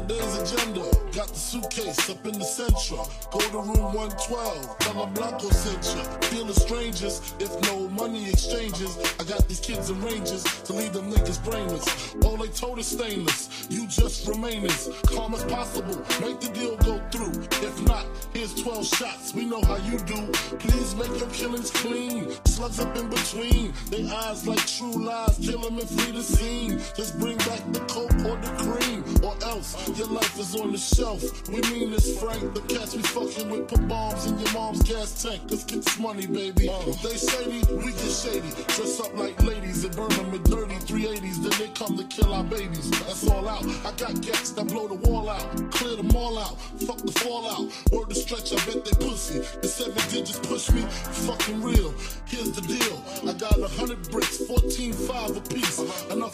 Today's agenda, got the suitcase up in the Central. Go to room 112, tell them Blanco sent you. Feeling strangers, if no money exchanges. I got these kids in ranges to leave them niggas brainless. All they told is stainless, you just remain as calm as possible. Make the deal go through. If not, here's 12 shots, we know how you do. Please make your killings clean. Slugs up in between, they eyes like true lies. Kill them and flee the scene. Just bring back the coke or the cream, or else your life is on the shelf. We mean this, Frank. The cats we fucking with put bombs in your mom's gas tank. Let's get this money, baby. If they shady, we get shady. Dress up like ladies and burn them with dirty 380s. Then they come to kill our babies. That's all out. I got gats that blow the wall out. Clear them all out. Fuck the fallout. Word to stretch, I bet they pussy. The 7 digits push me. Fucking real. Here's the deal. I got 100 bricks, 14.5 a piece. Enough